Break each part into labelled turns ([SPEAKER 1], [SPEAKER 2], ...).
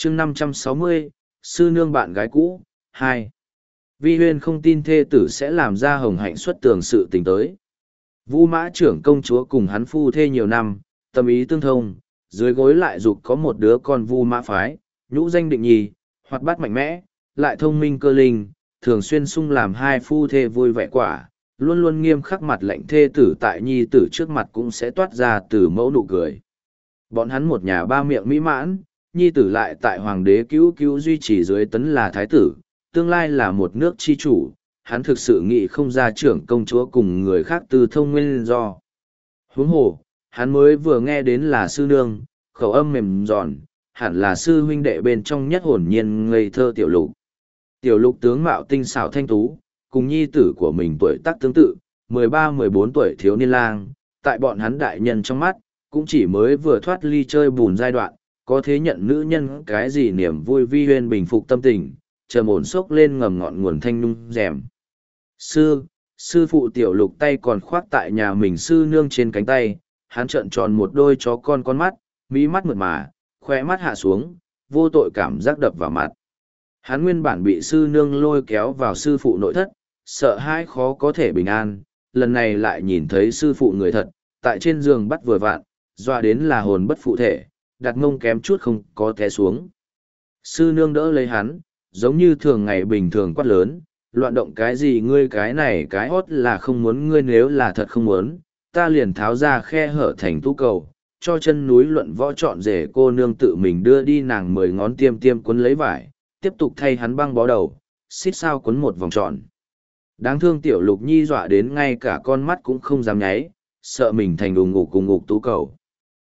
[SPEAKER 1] chương 560, sư nương bạn gái cũ, 2. Vi Huyên không tin thê tử sẽ làm ra hồng hạnh xuất tường sự tình tới. Vu Mã trưởng công chúa cùng hắn phu thê nhiều năm, tâm ý tương thông, dưới gối lại dục có một đứa con Vu Mã phái, nhũ danh định nhi, hoạt bát mạnh mẽ, lại thông minh cơ linh, thường xuyên sung làm hai phu thê vui vẻ quả, luôn luôn nghiêm khắc mặt lệnh thê tử tại nhi tử trước mặt cũng sẽ toát ra từ mẫu nụ cười. Bọn hắn một nhà ba miệng mỹ mãn, nhi tử lại tại hoàng đế cứu cứu duy trì dưới tấn là thái tử, tương lai là một nước chi chủ, hắn thực sự nghĩ không ra trưởng công chúa cùng người khác từ thông nguyên do. Huống hồ, hắn mới vừa nghe đến là sư nương, khẩu âm mềm giòn, hẳn là sư huynh đệ bên trong nhất hồn nhiên ngây thơ tiểu lục. Tiểu lục tướng mạo tinh xảo thanh tú, cùng nhi tử của mình tuổi tác tương tự, 13-14 tuổi thiếu niên lang, tại bọn hắn đại nhân trong mắt, cũng chỉ mới vừa thoát ly chơi bùn giai đoạn, có thế nhận nữ nhân cái gì niềm vui. Vi Huyên bình phục tâm tình, trầm ổn sốc lên ngầm ngọn nguồn thanh nung rèm. Sư phụ tiểu lục tay còn khoác tại nhà mình sư nương trên cánh tay, hắn trợn tròn một đôi chó con mắt, mí mắt mượt mà, khoe mắt hạ xuống, vô tội cảm giác đập vào mặt. Hắn nguyên bản bị sư nương lôi kéo vào sư phụ nội thất, sợ hãi khó có thể bình an, lần này lại nhìn thấy sư phụ người thật, tại trên giường bắt vừa vạn, dọa đến là hồn bất phụ thể, đặt ngông kém chút không có té xuống. Sư nương đỡ lấy hắn, giống như thường ngày bình thường quát lớn, loạn động cái gì ngươi cái này cái hót là không muốn, ngươi nếu là thật không muốn, ta liền tháo ra khe hở thành tú cầu, cho chân núi luận võ trọn rể cô nương tự mình đưa đi, nàng 10 ngón tiêm tiêm quấn lấy vải, tiếp tục thay hắn băng bó đầu, xít sao quấn một vòng tròn. Đáng thương tiểu lục nhi dọa đến ngay cả con mắt cũng không dám nháy, sợ mình thành đùng ngục cùng ngục tú cầu.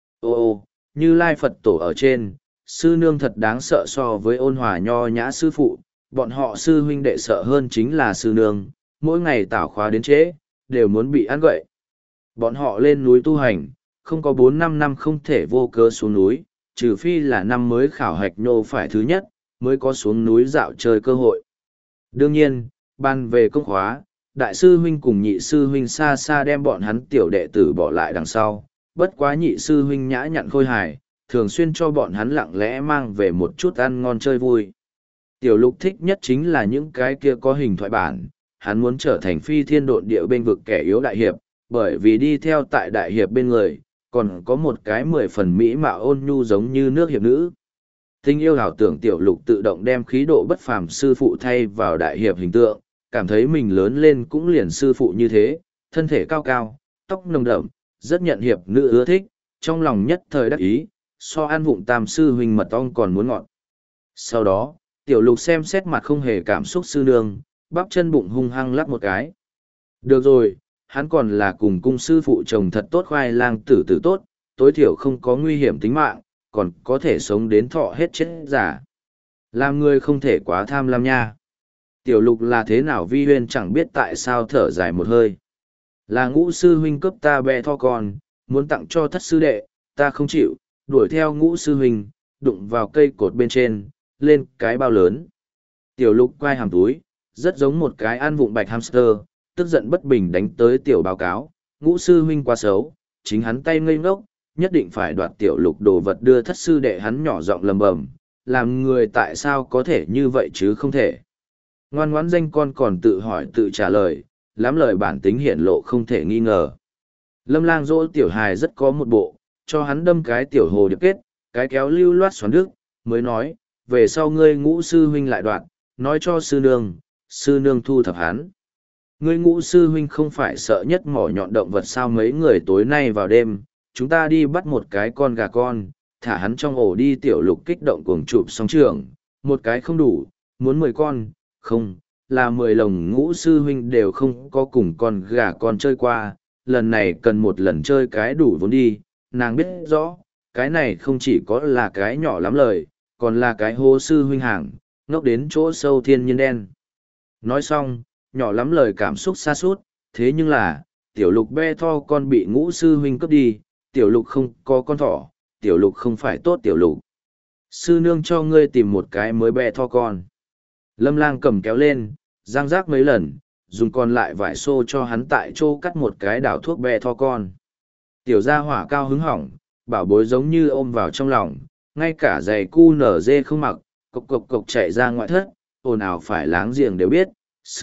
[SPEAKER 1] Ô, như Lai Phật tổ ở trên, sư nương thật đáng sợ so với ôn hòa nho nhã sư phụ, bọn họ sư huynh đệ sợ hơn chính là sư nương, mỗi ngày tảo khóa đến trễ, đều muốn bị ăn gậy. Bọn họ lên núi tu hành, không có 4-5 năm không thể vô cớ xuống núi, trừ phi là năm mới khảo hạch nhô phải thứ nhất, mới có xuống núi dạo chơi cơ hội. Đương nhiên, ban về công khóa, đại sư huynh cùng nhị sư huynh xa xa đem bọn hắn tiểu đệ tử bỏ lại đằng sau, bất quá nhị sư huynh nhã nhặn khôi hài, thường xuyên cho bọn hắn lặng lẽ mang về một chút ăn ngon chơi vui. Tiểu lục thích nhất chính là những cái kia có hình thoại bản, hắn muốn trở thành phi thiên độn địa bên vực kẻ yếu đại hiệp, bởi vì đi theo tại đại hiệp bên người, còn có một cái 10 phần mỹ mạo ôn nhu giống như nước hiệp nữ. Tình yêu ảo tưởng tiểu lục tự động đem khí độ bất phàm sư phụ thay vào đại hiệp hình tượng, cảm thấy mình lớn lên cũng liền sư phụ như thế, thân thể cao cao, tóc nồng đậm, rất nhận hiệp nữ ưa thích, trong lòng nhất thời đắc ý, so ăn vụng tam sư huynh mật ong còn muốn ngọt. Sau đó, tiểu lục xem xét mặt không hề cảm xúc sư nương, bắp chân bụng hung hăng lắp một cái. Được rồi, hắn còn là cùng cung sư phụ chồng thật tốt, khoai lang tử tử tốt, tối thiểu không có nguy hiểm tính mạng, còn có thể sống đến thọ hết chết giả. Làm người không thể quá tham lam nha. Tiểu lục là thế nào? Vi Huyên chẳng biết tại sao thở dài một hơi. Là ngũ sư huynh cướp ta bè tho con, muốn tặng cho thất sư đệ, ta không chịu, đuổi theo ngũ sư huynh, đụng vào cây cột bên trên, lên cái bao lớn. Tiểu lục quay hàm túi, rất giống một cái ăn vụng bạch hamster, tức giận bất bình đánh tới tiểu báo cáo, ngũ sư huynh quá xấu, chính hắn tay ngây ngốc, nhất định phải đoạt tiểu lục đồ vật đưa thất sư đệ. Hắn nhỏ giọng lầm bầm, làm người tại sao có thể như vậy chứ không thể. Ngoan ngoãn danh con còn tự hỏi tự trả lời, lắm lời bản tính hiển lộ không thể nghi ngờ. Lâm Lang dỗ tiểu hài rất có một bộ, cho hắn đâm cái tiểu hồ điệp kết, cái kéo lưu loát xoắn đức, mới nói, về sau ngươi ngũ sư huynh lại đoạt, nói cho sư nương thu thập hắn. Ngươi ngũ sư huynh không phải sợ nhất mỏ nhọn động vật sao? Mấy người tối nay vào đêm, chúng ta đi bắt một cái con gà con, thả hắn trong ổ đi. Tiểu lục kích động cuồng chụp song trường, một cái không đủ, muốn 10 con, không, là 10 lồng. Ngũ sư huynh đều không có cùng con gà con chơi qua, lần này cần một lần chơi cái đủ vốn đi. Nàng biết rõ, cái này không chỉ có là cái nhỏ lắm lời, còn là cái hô sư huynh hàng, ngốc đến chỗ sâu thiên nhiên đen. Nói xong, nhỏ lắm lời cảm xúc xa suốt, thế nhưng là, tiểu lục be tho con bị ngũ sư huynh cướp đi, tiểu lục không có con thỏ, tiểu lục không phải tốt tiểu lục. Sư nương cho ngươi tìm một cái mới be tho con. Lâm Lang cầm kéo lên, giang rác mấy lần, dùng còn lại vải xô cho hắn tại chỗ cắt một cái đảo thuốc be tho con. Tiểu gia hỏa cao hứng hỏng, bảo bối giống như ôm vào trong lòng, ngay cả giày cu nở dê không mặc, cộc cộc cộc chạy ra ngoại thất, ồn ào phải láng giềng đều biết,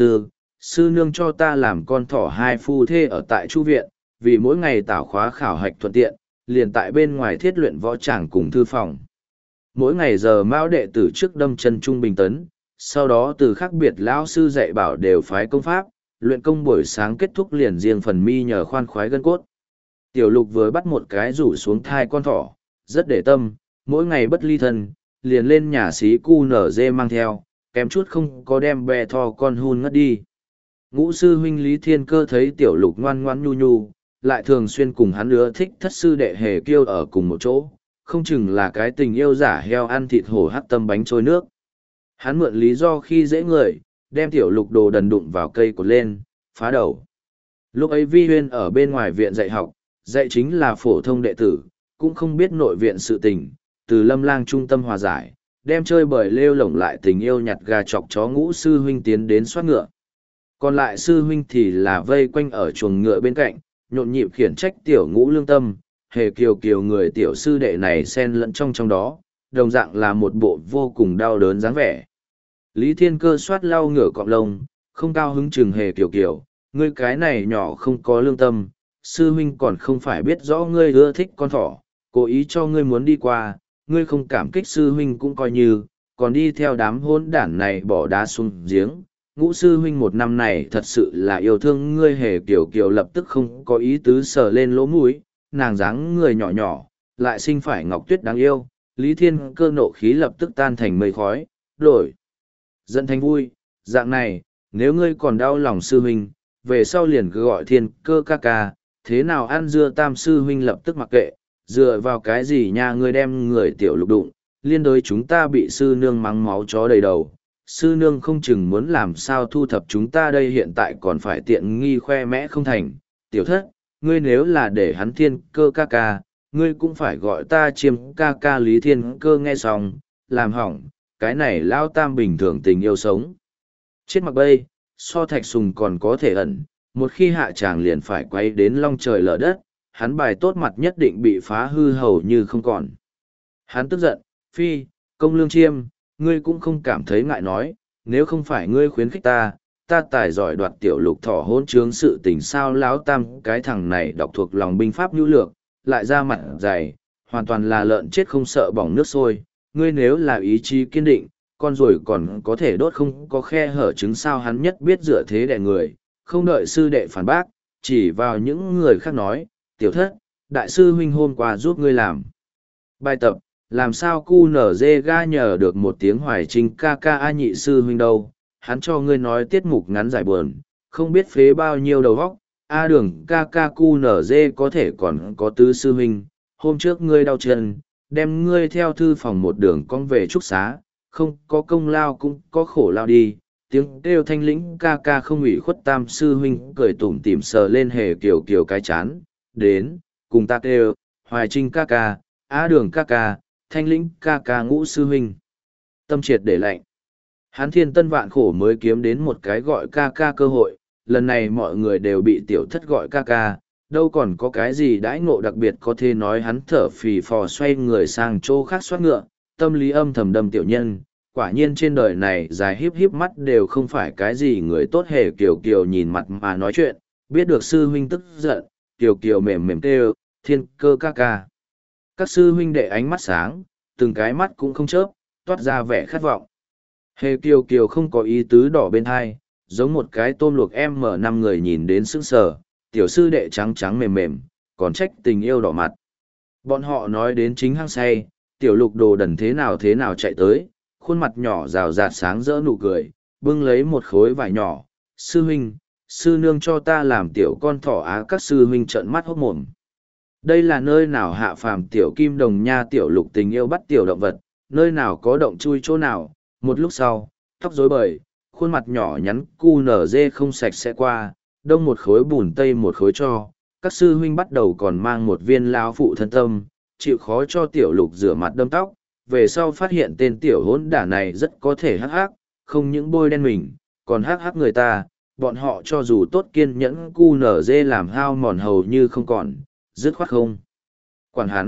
[SPEAKER 1] sư nương cho ta làm con thỏ hai phu thê ở tại chu viện, vì mỗi ngày tảo khóa khảo hạch thuận tiện, liền tại bên ngoài thiết luyện võ tràng cùng thư phòng. Mỗi ngày giờ mão đệ tử trước đâm chân trung bình tấn, sau đó từ khác biệt lão sư dạy bảo đều phái công pháp, luyện công buổi sáng kết thúc liền riêng phần mi nhờ khoan khoái gân cốt. Tiểu lục vừa bắt một cái rủ xuống thai con thỏ, rất để tâm, mỗi ngày bất ly thân, liền lên nhà xí cu nở dê mang theo, kém chút không có đem bè thò con hun ngất đi. Ngũ sư huynh Lý Thiên Cơ thấy tiểu lục ngoan ngoãn nhu nhu, lại thường xuyên cùng hắn ưa thích thất sư đệ hề kiêu ở cùng một chỗ, không chừng là cái tình yêu giả heo ăn thịt hổ hắc tâm bánh trôi nước. Hắn mượn lý do khi dễ người, đem tiểu lục đồ đần đụng vào cây cột lên, phá đầu. Lúc ấy Vi Huyên ở bên ngoài viện dạy học, dạy chính là phổ thông đệ tử, cũng không biết nội viện sự tình, từ Lâm Lang trung tâm hòa giải, đem chơi bời lêu lổng lại tình yêu nhặt gà chọc chó ngũ sư huynh tiến đến soát ngựa. Còn lại sư huynh thì là vây quanh ở chuồng ngựa bên cạnh, nhộn nhịp khiển trách tiểu ngũ lương tâm, hề kiều kiều người tiểu sư đệ này xen lẫn trong đó, đồng dạng là một bộ vô cùng đau đớn dáng vẻ. Lý Thiên Cơ soát lau ngựa cọp lông, không cao hứng chừng hề kiều kiều, ngươi cái này nhỏ không có lương tâm, sư huynh còn không phải biết rõ ngươi ưa thích con thỏ, cố ý cho ngươi muốn đi qua, ngươi không cảm kích sư huynh cũng coi như, còn đi theo đám hôn đản này bỏ đá xuống giếng. Ngũ sư huynh một năm này thật sự là yêu thương ngươi hề kiều kiều lập tức không có ý tứ sờ lên lỗ mũi, nàng dáng người nhỏ nhỏ, lại sinh phải ngọc tuyết đáng yêu, Lý Thiên Cơ nộ khí lập tức tan thành mây khói, đổi. Dẫn thành vui, dạng này, nếu ngươi còn đau lòng sư huynh, về sau liền cứ gọi Thiên Cơ ca ca, thế nào ăn dưa tam sư huynh lập tức mặc kệ, dựa vào cái gì nha ngươi đem người tiểu lục đụng, liên đối chúng ta bị sư nương mắng máu chó đầy đầu. Sư nương không chừng muốn làm sao thu thập chúng ta đây hiện tại còn phải tiện nghi khoe mẽ không thành. Tiểu thất, ngươi nếu là để hắn Thiên Cơ ca ca, ngươi cũng phải gọi ta chiêm ca ca. Lý Thiên Cơ nghe xong, làm hỏng, cái này lao tam bình thường tình yêu sống. Chết mặc bây, so thạch sùng còn có thể ẩn, một khi hạ tràng liền phải quay đến long trời lở đất, hắn bài tốt mặt nhất định bị phá hư hầu như không còn. Hắn tức giận, phi, công lương chiêm, ngươi cũng không cảm thấy ngại nói, nếu không phải ngươi khuyến khích ta tài giỏi đoạt tiểu lục thỏ hôn chướng sự tình sao. Lão tam cái thằng này đọc thuộc lòng binh pháp nhu lược, lại ra mặt dày, hoàn toàn là lợn chết không sợ bỏng nước sôi. Ngươi nếu là ý chí kiên định, con rồi còn có thể đốt không có khe hở trứng sao. Hắn nhất biết dựa thế đẻ người, không đợi sư đệ phản bác, chỉ vào những người khác nói, tiểu thất, đại sư huynh hôm qua giúp ngươi làm bài tập, làm sao cu nở dê ga nhờ được một tiếng hoài trinh ca ca a nhị sư huynh đâu, hắn cho ngươi nói tiết mục ngắn giải buồn, không biết phế bao nhiêu đầu vóc, a đường ca ca cu nở dê có thể còn có tứ sư huynh, hôm trước ngươi đau chân, đem ngươi theo thư phòng một đường con về trúc xá, không có công lao cũng có khổ lao đi. Tiếng kêu thanh lĩnh ca ca không ủy khuất tam sư huynh cười tủm tỉm sờ lên hề kiều kiều cái chán, đến, cùng ta kêu, hoài trinh ca ca, á đường ca ca, thanh lĩnh ca ca ngũ sư huynh. Tâm triệt để lạnh. Hán thiên tân vạn khổ mới kiếm đến một cái gọi ca ca cơ hội, lần này mọi người đều bị tiểu thất gọi ca ca, đâu còn có cái gì đãi ngộ đặc biệt có thể nói. Hắn thở phì phò xoay người sang chỗ khác xoát ngựa, tâm lý âm thầm đâm tiểu nhân. Quả nhiên trên đời này dài híp híp mắt đều không phải cái gì người tốt. Hề kiều kiều nhìn mặt mà nói chuyện, biết được sư huynh tức giận, kiều kiều mềm mềm kêu, Thiên Cơ ca ca. Các sư huynh đệ ánh mắt sáng, từng cái mắt cũng không chớp, toát ra vẻ khát vọng. Hề kiều kiều không có ý tứ đỏ bên hai, giống một cái tôm luộc M5 người nhìn đến sững sờ, tiểu sư đệ trắng trắng mềm mềm, còn trách tình yêu đỏ mặt. Bọn họ nói đến chính hăng say, tiểu lục đồ đần thế nào chạy tới, khuôn mặt nhỏ rào rạt sáng rỡ nụ cười, bưng lấy một khối vải nhỏ, sư huynh, sư nương cho ta làm tiểu con thỏ á. Các sư huynh trợn mắt hốt mồm. Đây là nơi nào hạ phàm tiểu kim đồng nha. Tiểu lục tình yêu bắt tiểu động vật, nơi nào có động chui chỗ nào. Một lúc sau, tóc rối bời, khuôn mặt nhỏ nhắn cu nở dê không sạch sẽ qua, đông một khối bùn tây một khối cho. Các sư huynh bắt đầu còn mang một viên lao phụ thân tâm, chịu khó cho tiểu lục rửa mặt đâm tóc. Về sau phát hiện tên tiểu hỗn đả này rất có thể hắc hắc, không những bôi đen mình, còn hắc hắc người ta. Bọn họ cho dù tốt kiên nhẫn cu nở dê làm hao mòn hầu như không còn, dứt khoát không quản hắn,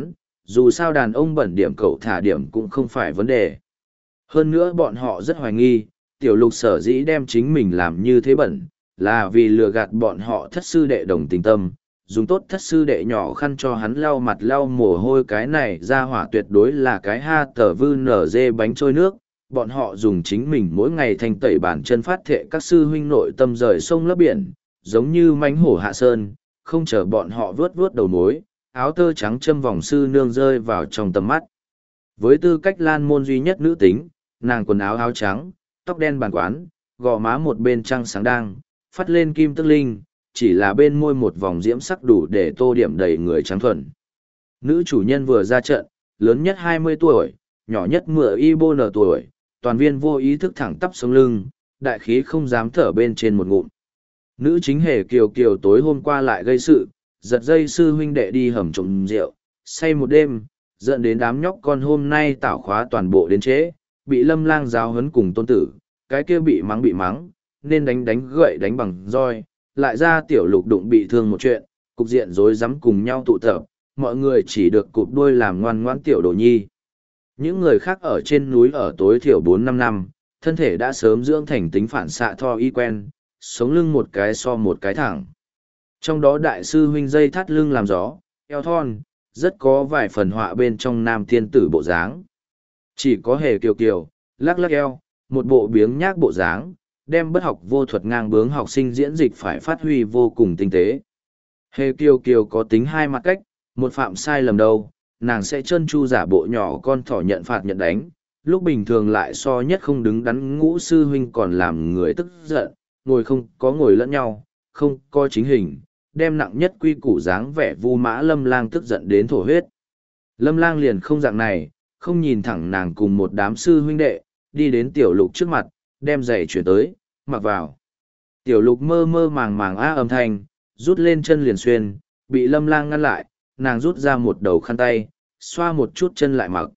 [SPEAKER 1] Dù sao đàn ông bẩn điểm cậu thả điểm cũng không phải vấn đề. Hơn nữa bọn họ rất hoài nghi, tiểu lục sở dĩ đem chính mình làm như thế bẩn, là vì lừa gạt bọn họ thất sư đệ đồng tình tâm, dùng tốt thất sư đệ nhỏ khăn cho hắn lau mặt lau mồ hôi, cái này ra hỏa tuyệt đối là cái ha tờ vư nở dê bánh trôi nước. Bọn họ dùng chính mình mỗi ngày thanh tẩy bản chân phát thệ các sư huynh nội tâm rời sông lấp biển, giống như mánh hổ hạ sơn, không chờ bọn họ vướt vướt đầu mối, áo tơ trắng châm vòng sư nương rơi vào trong tầm mắt. Với tư cách lan môn duy nhất nữ tính, nàng quần áo áo trắng, tóc đen bàn quán, gò má một bên trăng sáng đang, phát lên kim tức linh, chỉ là bên môi một vòng diễm sắc đủ để tô điểm đầy người trắng thuần. Nữ chủ nhân vừa ra trận, lớn nhất 20 tuổi, nhỏ nhất mựa y bô nở tuổi, toàn viên vô ý thức thẳng tắp sống lưng, đại khí không dám thở bên trên một ngụm. Nữ chính hề kiều kiều tối hôm qua lại gây sự, giật dây sư huynh đệ đi hầm trộm rượu, say một đêm, dẫn đến đám nhóc con hôm nay tảo khóa toàn bộ đến trễ, bị Lâm Lang giáo huấn cùng tôn tử, cái kia bị mắng, nên đánh gậy đánh bằng roi, lại ra tiểu lục đụng bị thương một chuyện, cục diện rối rắm cùng nhau tụ tập, mọi người chỉ được cụp đuôi làm ngoan ngoãn tiểu đồ nhi. Những người khác ở trên núi ở tối thiểu 4-5 năm, thân thể đã sớm dưỡng thành tính phản xạ tho y quen, sống lưng một cái so một cái thẳng. Trong đó đại sư huynh dây thắt lưng làm gió, eo thon, rất có vài phần họa bên trong nam thiên tử bộ dáng. Chỉ có hề kiều kiều, lắc lắc eo, một bộ biếng nhác bộ dáng, đem bất học vô thuật ngang bướng học sinh diễn dịch phải phát huy vô cùng tinh tế. Hề kiều kiều có tính hai mặt cách, một phạm sai lầm đâu, nàng sẽ trơn chu giả bộ nhỏ con thỏ nhận phạt nhận đánh, lúc bình thường lại so nhất không đứng đắn ngũ sư huynh còn làm người tức giận, ngồi không có ngồi lẫn nhau, không có chính hình, đem nặng nhất quy củ dáng vẻ Vu Mã Lâm Lang tức giận đến thổ huyết. Lâm Lang liền không dạng này, không nhìn thẳng nàng cùng một đám sư huynh đệ, đi đến tiểu lục trước mặt, đem giày chuyển tới, mặc vào. Tiểu lục mơ mơ màng màng á âm thanh, rút lên chân liền xuyên, bị Lâm Lang ngăn lại, nàng rút ra một đầu khăn tay, xoa một chút chân lại mặc.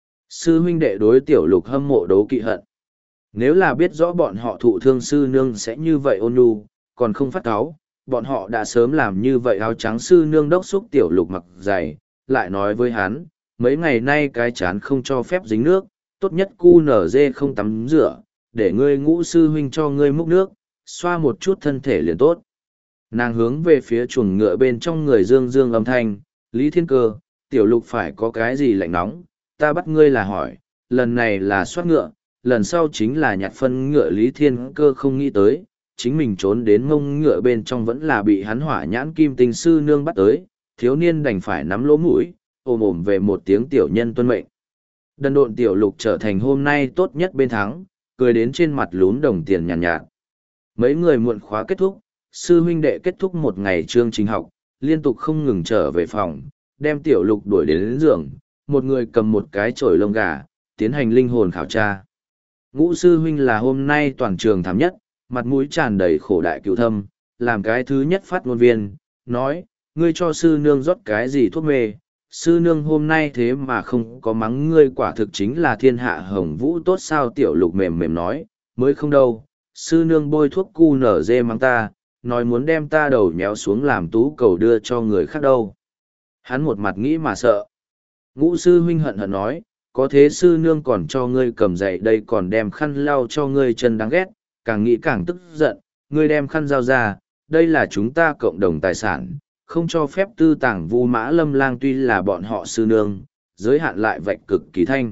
[SPEAKER 1] Sư huynh đệ đối tiểu lục hâm mộ đấu kỵ hận. Nếu là biết rõ bọn họ thụ thương sư nương sẽ như vậy ôn nhu, còn không phát cáu, bọn họ đã sớm làm như vậy. Áo trắng sư nương đốc xúc tiểu lục mặc giày, lại nói với hắn, mấy ngày nay cái chán không cho phép dính nước, tốt nhất cu nở dê không tắm rửa, để ngươi ngũ sư huynh cho ngươi múc nước, xoa một chút thân thể liền tốt. Nàng hướng về phía chuồng ngựa bên trong người dương dương âm thanh, Lý Thiên Cơ, tiểu lục phải có cái gì lạnh nóng, ta bắt ngươi là hỏi, lần này là soát ngựa, lần sau chính là nhặt phân ngựa. Lý Thiên Cơ không nghĩ tới, chính mình trốn đến mông ngựa bên trong vẫn là bị hắn hỏa nhãn kim tinh sư nương bắt tới, thiếu niên đành phải nắm lỗ mũi, ồm về một tiếng tiểu nhân tuân mệnh. Đần độn tiểu lục trở thành hôm nay tốt nhất bên thắng, cười đến trên mặt lún đồng tiền nhàn nhạt. Mấy người muộn khóa kết thúc, sư huynh đệ kết thúc một ngày chương trình học, liên tục không ngừng trở về phòng, đem tiểu lục đuổi đến giường, một người cầm một cái chổi lông gà, tiến hành linh hồn khảo tra. Ngũ sư huynh là hôm nay toàn trường thảm nhất, mặt mũi tràn đầy khổ đại cựu thâm, làm cái thứ nhất phát ngôn viên, nói, ngươi cho sư nương rót cái gì thuốc mê, sư nương hôm nay thế mà không có mắng ngươi, quả thực chính là thiên hạ hồng vũ tốt sao. Tiểu lục mềm mềm nói, mới không đâu, sư nương bôi thuốc cu nở dê mắng ta, nói muốn đem ta đầu nhéo xuống làm tú cầu đưa cho người khác đâu. Hắn một mặt nghĩ mà sợ. Ngũ sư huynh hận hận nói, có thế sư nương còn cho ngươi cầm dậy đây, còn đem khăn lau cho ngươi chân đáng ghét, càng nghĩ càng tức giận, ngươi đem khăn giao ra, đây là chúng ta cộng đồng tài sản, không cho phép tư tàng. Vu Mã Lâm Lang tuy là bọn họ sư nương, giới hạn lại vạch cực kỳ thanh.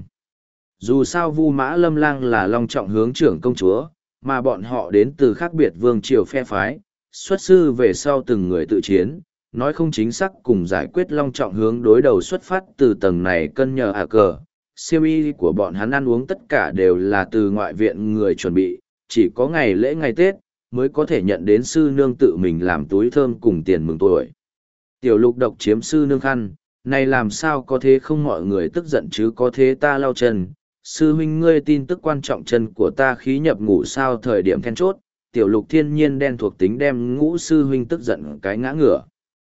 [SPEAKER 1] Dù sao Vu Mã Lâm Lang là long trọng hướng trưởng công chúa, mà bọn họ đến từ khác biệt vương triều phe phái, xuất sư về sau từng người tự chiến, nói không chính xác cùng giải quyết long trọng hướng đối đầu xuất phát từ tầng này cân nhờ cờ. Siêu y của bọn hắn ăn uống tất cả đều là từ ngoại viện người chuẩn bị, chỉ có ngày lễ ngày Tết mới có thể nhận đến sư nương tự mình làm túi thơm cùng tiền mừng tuổi. Tiểu lục độc chiếm sư nương khăn, này làm sao có thế không mọi người tức giận chứ, có thế ta lau chân, sư huynh ngươi tin tức quan trọng chân của ta khí nhập ngủ sao. Thời điểm then chốt, tiểu lục thiên nhiên đen thuộc tính đem ngũ sư huynh tức giận cái ngã ngửa.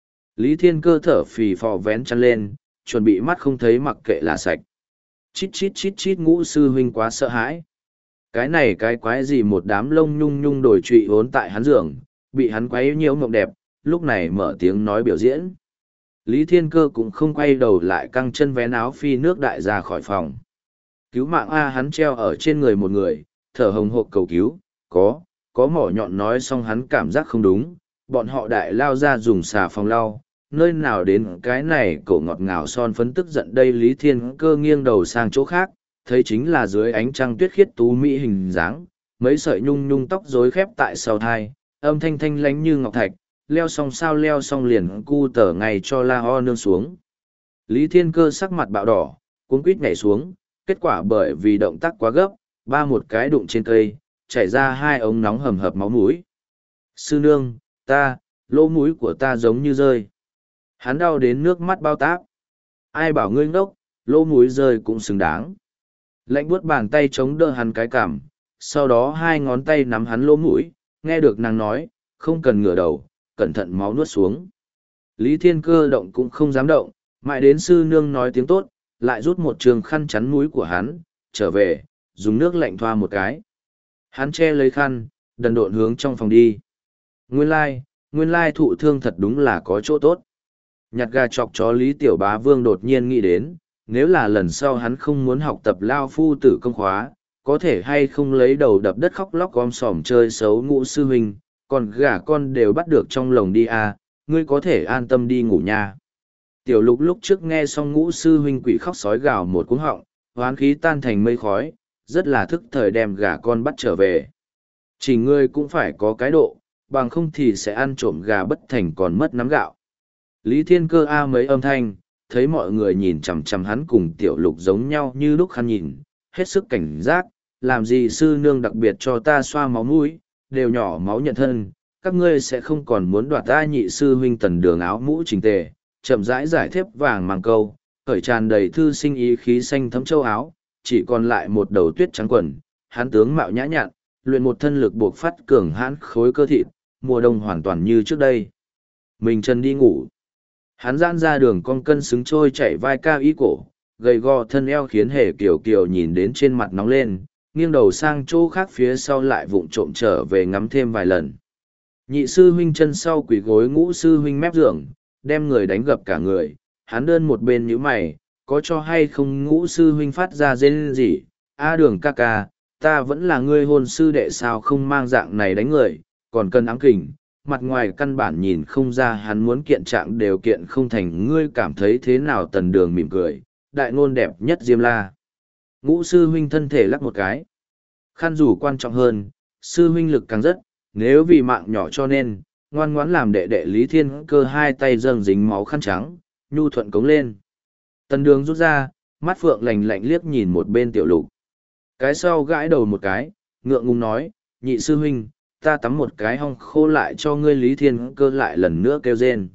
[SPEAKER 1] Lý Thiên Cơ thở phì phò vén chăn lên, chuẩn bị mắt không thấy mặc kệ là sạch. Chít chít chít chít, ngũ sư huynh quá sợ hãi. Cái này cái quái gì, một đám lông nhung nhung đổi trụy hốn tại hắn giường, bị hắn quấy nhiễu mộng đẹp, lúc này mở tiếng nói biểu diễn. Lý Thiên Cơ cũng không quay đầu lại căng chân vén áo phi nước đại ra khỏi phòng. Cứu mạng A, hắn treo ở trên người một người, thở hồng hộc cầu cứu, có mỏ nhọn nói xong hắn cảm giác không đúng, bọn họ đại lao ra dùng xà phòng lau, nơi nào đến cái này cổ ngọt ngào son phấn tức giận đây. Lý Thiên Cơ nghiêng đầu sang chỗ khác, thấy chính là dưới ánh trăng tuyết khiết tú mỹ hình dáng, mấy sợi nhung nhung tóc rối khép tại sau thai, âm thanh thanh lánh như ngọc thạch, leo xong sao leo xong liền cu tở ngay cho la ho nương xuống. Lý Thiên Cơ sắc mặt bạo đỏ, cuống quýt nhảy xuống, kết quả bởi vì động tác quá gấp, ba một cái đụng trên cây, chảy ra hai ống nóng hầm hập máu mũi. Sư nương, lỗ mũi của ta giống như rơi. Hắn đau đến nước mắt bao táp. Ai bảo ngươi ngốc, lỗ mũi rơi cũng xứng đáng. Lạnh buốt bàn tay chống đỡ hắn cái cằm, sau đó hai ngón tay nắm hắn lỗ mũi, nghe được nàng nói, không cần ngửa đầu, cẩn thận máu nuốt xuống. Lý Thiên Cơ động cũng không dám động, mãi đến sư nương nói tiếng tốt, lại rút một trường khăn chắn mũi của hắn, trở về, dùng nước lạnh thoa một cái. Hắn che lấy khăn, đần độn hướng trong phòng đi. Nguyên lai thụ thương thật đúng là có chỗ tốt. Nhặt gà chọc chó Lý Tiểu Bá Vương đột nhiên nghĩ đến, nếu là lần sau hắn không muốn học tập lao phu tử công khóa, có thể hay không lấy đầu đập đất khóc lóc gom sòm chơi xấu Ngũ sư huynh, còn gà con đều bắt được trong lồng đi à, ngươi có thể an tâm đi ngủ nha. Tiểu Lục lúc trước nghe xong Ngũ sư huynh quỷ khóc sói gào một cuống họng, hoán khí tan thành mây khói, rất là thức thời đem gà con bắt trở về. Chỉ ngươi cũng phải có cái độ, bằng không thì sẽ ăn trộm gà bất thành còn mất nắm gạo. Lý Thiên Cơ a mấy âm thanh, thấy mọi người nhìn chằm chằm hắn cùng Tiểu Lục giống nhau như lúc hắn nhìn, hết sức cảnh giác, làm gì sư nương đặc biệt cho ta xoa máu mũi, đều nhỏ máu nhận thân, các ngươi sẽ không còn muốn đoạt ta. Nhị sư huynh Tần Đường áo mũ chỉnh tề, chậm rãi giải thép vàng mang câu, khởi tràn đầy thư sinh ý khí xanh thấm châu áo, chỉ còn lại một đầu tuyết trắng quần, hắn tướng mạo nhã nhặn, luyện một thân lực buộc phát cường hãn khối cơ thịt, mùa đông hoàn toàn như trước đây. Mình chân đi ngủ. Hắn giãn ra đường cong cân xứng trôi chảy vai cao y cổ, gầy gò thân eo khiến Hề Kiều Kiều nhìn đến trên mặt nóng lên, nghiêng đầu sang chỗ khác phía sau lại vụng trộm trở về ngắm thêm vài lần. Nhị sư huynh chân sau quỳ gối Ngũ sư huynh mép giường, đem người đánh gập cả người, hắn đơn một bên nhíu mày, có cho hay không Ngũ sư huynh phát ra rên rỉ, a Đường ca ca, ta vẫn là ngươi hôn sư đệ sao không mang dạng này đánh người, còn cần ám kình, mặt ngoài căn bản nhìn không ra hắn muốn kiện trạng đều kiện không thành. Ngươi cảm thấy thế nào? Tần Đường mỉm cười, đại ngôn đẹp nhất Diêm La. Ngũ sư huynh thân thể lắc một cái. Khăn rủ quan trọng hơn, sư huynh lực càng rất, nếu vì mạng nhỏ cho nên, ngoan ngoãn làm đệ đệ. Lý Thiên Cơ hai tay dâng dính máu khăn trắng, nhu thuận cống lên. Tần Đường rút ra, mắt phượng lạnh lạnh liếc nhìn một bên Tiểu Lục. Cái sau gãi đầu một cái, ngượng ngùng nói, nhị sư huynh, ta tắm một cái hong khô lại cho ngươi. Lý Thiên Cơ lại lần nữa kêu rên.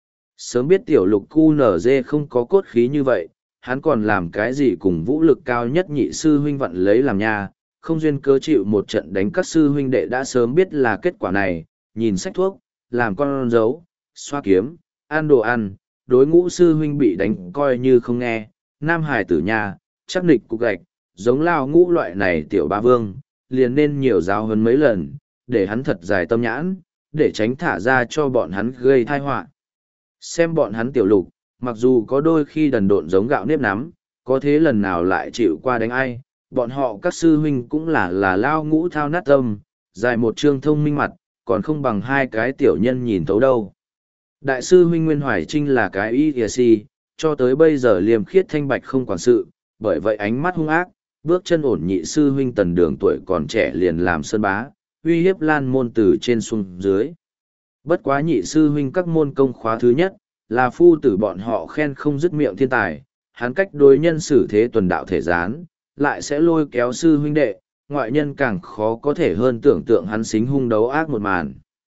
[SPEAKER 1] Sớm biết Tiểu Lục cu nở dê không có cốt khí như vậy, hắn còn làm cái gì cùng vũ lực cao nhất nhị sư huynh vặn lấy làm nha, không duyên cớ chịu một trận đánh. Các sư huynh đệ đã sớm biết là kết quả này, nhìn sách thuốc, làm con dấu, xoa kiếm, ăn đồ ăn, đối Ngũ sư huynh bị đánh coi như không nghe. Nam hải tử nha, chắc nịch cục gạch, giống lao Ngũ loại này Tiểu Ba Vương, liền nên nhiều giáo hơn mấy lần, để hắn thật dài tâm nhãn, để tránh thả ra cho bọn hắn gây tai họa. Xem bọn hắn Tiểu Lục, mặc dù có đôi khi đần độn giống gạo nếp nắm, có thế lần nào lại chịu qua đánh ai, bọn họ các sư huynh cũng là lao Ngũ thao nát tâm, dài một trương thông minh mặt, còn không bằng hai cái tiểu nhân nhìn thấu đâu. Đại sư huynh Nguyên Hoài Trinh là cái y si, cho tới bây giờ liêm khiết thanh bạch không quản sự, bởi vậy ánh mắt hung ác, bước chân ổn. Nhị sư huynh Tần Đường tuổi còn trẻ liền làm sơn bá, uy hiếp lan môn từ trên xuống dưới. Bất quá nhị sư huynh các môn công khóa thứ nhất, là phu tử bọn họ khen không dứt miệng thiên tài, hắn cách đối nhân xử thế tuần đạo thể gián, lại sẽ lôi kéo sư huynh đệ, ngoại nhân càng khó có thể hơn tưởng tượng hắn xính hung đấu ác một màn.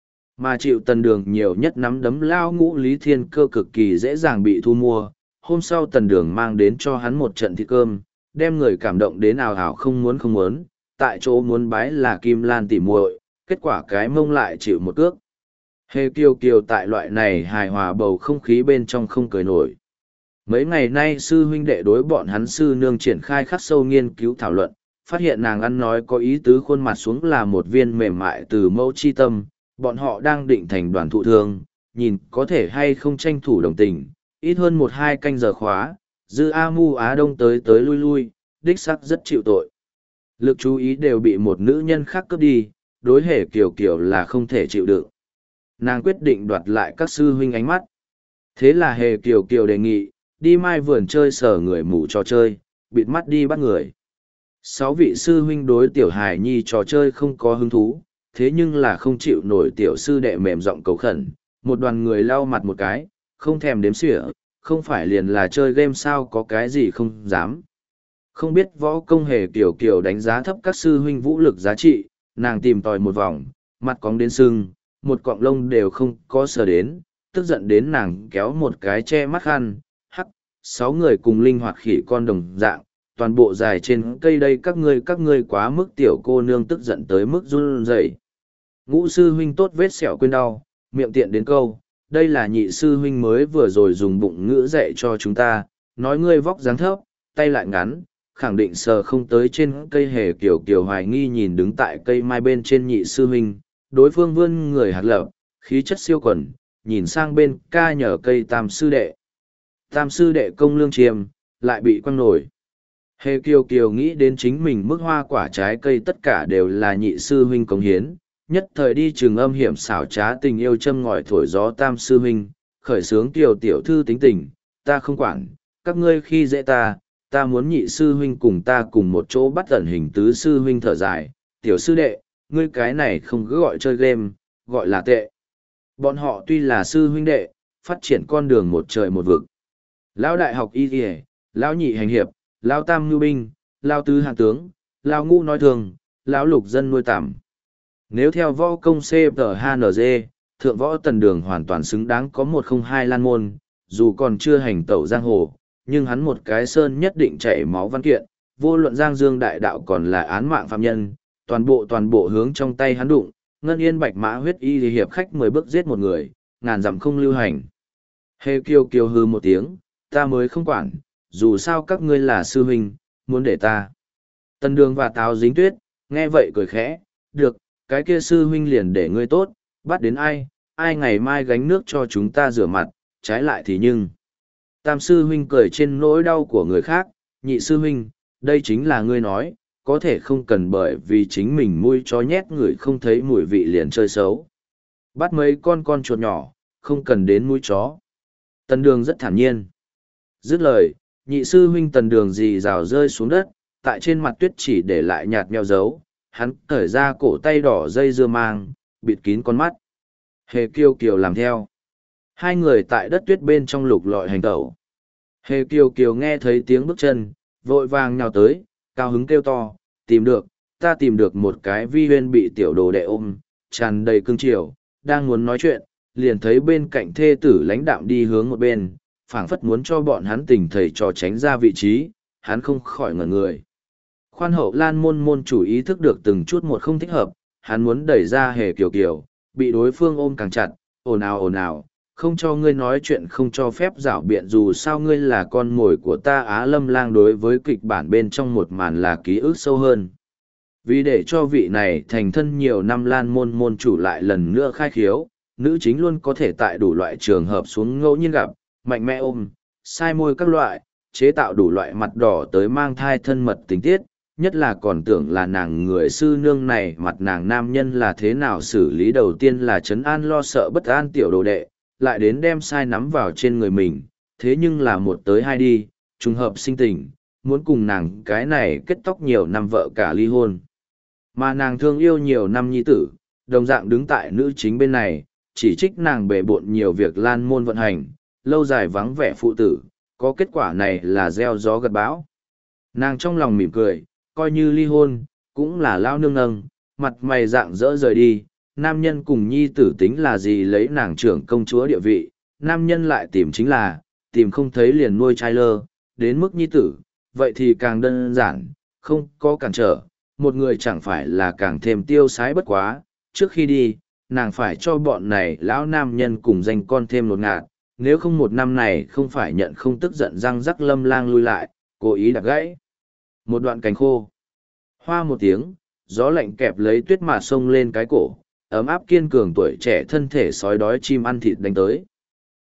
[SPEAKER 1] Mà chịu Tần Đường nhiều nhất nắm đấm lao Ngũ Lý Thiên Cơ cực kỳ dễ dàng bị thu mua. Hôm sau Tần Đường mang đến cho hắn một trận thịt cơm, đem người cảm động đến ào ào không muốn, tại chỗ muốn bái là Kim Lan tỉ muội, kết quả cái mông lại chịu một cước. Hề Kiều Kiều tại loại này hài hòa bầu không khí bên trong không cười nổi. Mấy ngày nay sư huynh đệ đối bọn hắn sư nương triển khai khắc sâu nghiên cứu thảo luận, phát hiện nàng ăn nói có ý tứ, khuôn mặt xuống là một viên mềm mại từ mẫu chi tâm, bọn họ đang định thành đoàn thụ thương, nhìn có thể hay không tranh thủ đồng tình, Ít hơn 1-2 canh giờ khóa, Dư A Mu Á Đông tới tới lui lui, đích sắc rất chịu tội. Lực chú ý đều bị một nữ nhân khác cướp đi, đối Hề Kiều Kiều là không thể chịu đựng. Nàng quyết định đoạt lại các sư huynh ánh mắt. Thế là Hề Kiều Kiều đề nghị, đi mai vườn chơi sở người mù trò chơi, bịt mắt đi bắt người. 6 vị sư huynh đối tiểu hài nhi trò chơi không có hứng thú, thế nhưng là không chịu nổi tiểu sư đệ mềm giọng cầu khẩn. Một đoàn người lau mặt một cái, không thèm đếm xỉa, không phải liền là chơi game sao, có cái gì không dám. Không biết võ công Hề Kiều Kiều đánh giá thấp các sư huynh vũ lực giá trị, nàng tìm tòi một vòng, mặt cóng đến sưng, một cọng lông đều không có sờ đến, tức giận đến nàng kéo một cái che mắt khăn, hắc, 6 người cùng linh hoạt khỉ con đồng dạng, toàn bộ dài trên cây đây, các ngươi quá mức. Tiểu cô nương tức giận tới mức run rẩy. Ngũ sư huynh tốt vết sẹo quên đau, miệng tiện đến câu, đây là nhị sư huynh mới vừa rồi dùng bụng ngữ dạy cho chúng ta, nói ngươi vóc dáng thấp, tay lại ngắn, khẳng định sờ không tới trên cây. Hề Kiều Kiều hoài nghi nhìn đứng tại cây mai bên trên nhị sư huynh, đối phương vươn người hạt lập, khí chất siêu quần, nhìn sang bên ca nhờ cây tam sư đệ. Tam sư đệ công lương chiêm, lại bị quăng nổi. Hề Kiều Kiều nghĩ đến chính mình mức hoa quả trái cây tất cả đều là nhị sư huynh cống hiến, nhất thời đi trường âm hiểm xảo trá tình yêu châm ngòi thổi gió tam sư huynh, khởi sướng Kiều tiểu thư tính tình, ta không quản, các ngươi khi dễ ta muốn nhị sư huynh cùng ta cùng một chỗ bắt ẩn hình. Tứ sư huynh thở dài, tiểu sư đệ, ngươi cái này không cứ gọi chơi game, gọi là tệ. Bọn họ tuy là sư huynh đệ, phát triển con đường một trời một vực. Lão đại học y kìa, lão nhị hành hiệp, lão tam nhu binh, lão tứ hạ tướng, lão ngũ nói thường, lão lục dân nuôi tạm. Nếu theo võ công CPHNG, thượng võ Tần Đường hoàn toàn xứng đáng có 102 lan môn, dù còn chưa hành tẩu giang hồ, nhưng hắn một cái sơn nhất định chảy máu văn kiện, vô luận giang dương đại đạo còn là án mạng phạm nhân, toàn bộ hướng trong tay hắn đụng, ngân yên bạch mã huyết y hiệp khách 10 bước giết một người, ngàn dặm không lưu hành. Hề Kiều Kiều hư một tiếng, ta mới không quản, dù sao các ngươi là sư huynh, muốn để ta. Tần Đường và Tào Dính Tuyết, nghe vậy cười khẽ, được, cái kia sư huynh liền để ngươi tốt, bắt đến ai ngày mai gánh nước cho chúng ta rửa mặt, trái lại thì nhưng. Tam sư huynh cười trên nỗi đau của người khác, nhị sư huynh, đây chính là ngươi nói, có thể không cần bởi vì chính mình mui chó nhét người không thấy mùi vị liền chơi xấu. Bắt mấy con chuột nhỏ, không cần đến mũi chó. Tần Đường rất thản nhiên. Dứt lời, nhị sư huynh Tần Đường rì rào rơi xuống đất, tại trên mặt tuyết chỉ để lại nhạt nheo dấu, hắn cởi ra cổ tay đỏ dây dưa mang, bịt kín con mắt. Hề Kiều Kiều làm theo. 2 người tại đất tuyết bên trong lục lọi hành tẩu. Hề Kiều Kiều nghe thấy tiếng bước chân, vội vàng nhào tới, cao hứng kêu to, ta tìm được một cái vi huyên bị tiểu đồ đệ ôm, tràn đầy cương triều, đang muốn nói chuyện, liền thấy bên cạnh thê tử lãnh đạm đi hướng một bên, phảng phất muốn cho bọn hắn tình thầy trò tránh ra vị trí, hắn không khỏi ngẩn người. Khoan hậu lan môn môn chủ ý thức được từng chút một không thích hợp, hắn muốn đẩy ra Hề Kiều Kiều, bị đối phương ôm càng chặt, ồn ào, không cho ngươi nói chuyện, không cho phép giảo biện, dù sao ngươi là con mồi của ta. Á Lâm Lang đối với kịch bản bên trong một màn là ký ức sâu hơn. Vì để cho vị này thành thân nhiều năm lan môn môn chủ lại lần nữa khai khiếu, nữ chính luôn có thể tại đủ loại trường hợp xuống ngẫu nhiên gặp, mạnh mẽ ôm, sai môi các loại, chế tạo đủ loại mặt đỏ tới mang thai thân mật tình tiết, nhất là còn tưởng là nàng người sư nương này mặt nàng nam nhân là thế nào xử lý. Đầu tiên là trấn an lo sợ bất an tiểu đồ đệ, lại đến đem sai nắm vào trên người mình, thế nhưng là một tới hai đi, trùng hợp sinh tình, muốn cùng nàng cái này kết tóc nhiều năm vợ cả ly hôn. Mà nàng thương yêu nhiều năm nhi tử, đồng dạng đứng tại nữ chính bên này, chỉ trích nàng bề bộn nhiều việc lan môn vận hành, lâu dài vắng vẻ phụ tử, có kết quả này là gieo gió gặt bão. Nàng trong lòng mỉm cười, coi như ly hôn, cũng là lao nương nâng, mặt mày dạng dỡ rời đi, nam nhân cùng nhi tử tính là gì, lấy nàng trưởng công chúa địa vị, nam nhân lại tìm chính là, tìm không thấy liền nuôi trai lơ, đến mức nhi tử, vậy thì càng đơn giản, không có cản trở, một người chẳng phải là càng thêm tiêu sái bất quá, trước khi đi, nàng phải cho bọn này lão nam nhân cùng danh con thêm nột ngạt, nếu không một năm này không phải nhận không tức giận răng rắc Lâm Lang lui lại, cố ý đạp gãy. Một đoạn cành khô. Hoa một tiếng, gió lạnh kẹp lấy tuyết mà xông lên cái cổ, ấm áp kiên cường tuổi trẻ thân thể sói đói chim ăn thịt đánh tới.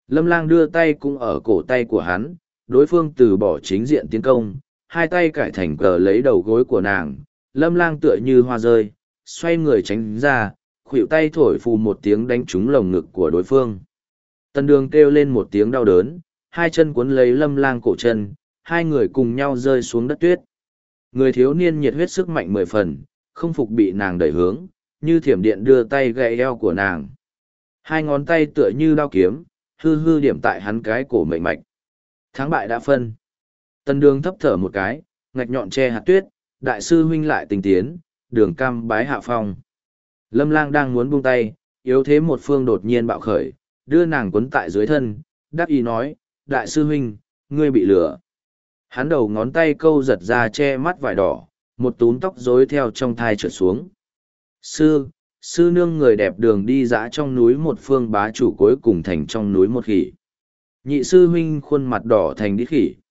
[SPEAKER 1] Lâm Lang đưa tay cũng ở cổ tay của hắn, đối phương từ bỏ chính diện tiến công, hai tay cải thành cờ lấy đầu gối của nàng. Lâm Lang tựa như hoa rơi, xoay người tránh ra, khuỷu tay thổi phù một tiếng đánh trúng lồng ngực của đối phương. Tần Đường kêu lên một tiếng đau đớn, hai chân cuốn lấy Lâm Lang cổ chân, hai người cùng nhau rơi xuống đất tuyết. Người thiếu niên nhiệt huyết sức mạnh 10 phần, không phục bị nàng đẩy hướng, như thiểm điện đưa tay gãy eo của nàng. Hai ngón tay tựa như đao kiếm, hư hư điểm tại hắn cái cổ mệnh mạch. Thắng bại đã phân. Tần Đường thấp thở một cái, ngạch nhọn che hạt tuyết, đại sư huynh lại tình tiến, Đường cam bái hạ phong. Lâm Lang đang muốn buông tay, yếu thế một phương đột nhiên bạo khởi, đưa nàng quấn tại dưới thân, đắc ý nói, đại sư huynh, ngươi bị lửa. Hắn đầu ngón tay câu giật ra che mắt vải đỏ, một túm tóc rối theo trong thai trượt xuống. Sư nương người đẹp đường đi dã trong núi một phương bá chủ cuối cùng thành trong núi một khỉ. Nhị sư huynh khuôn mặt đỏ thành đít khỉ.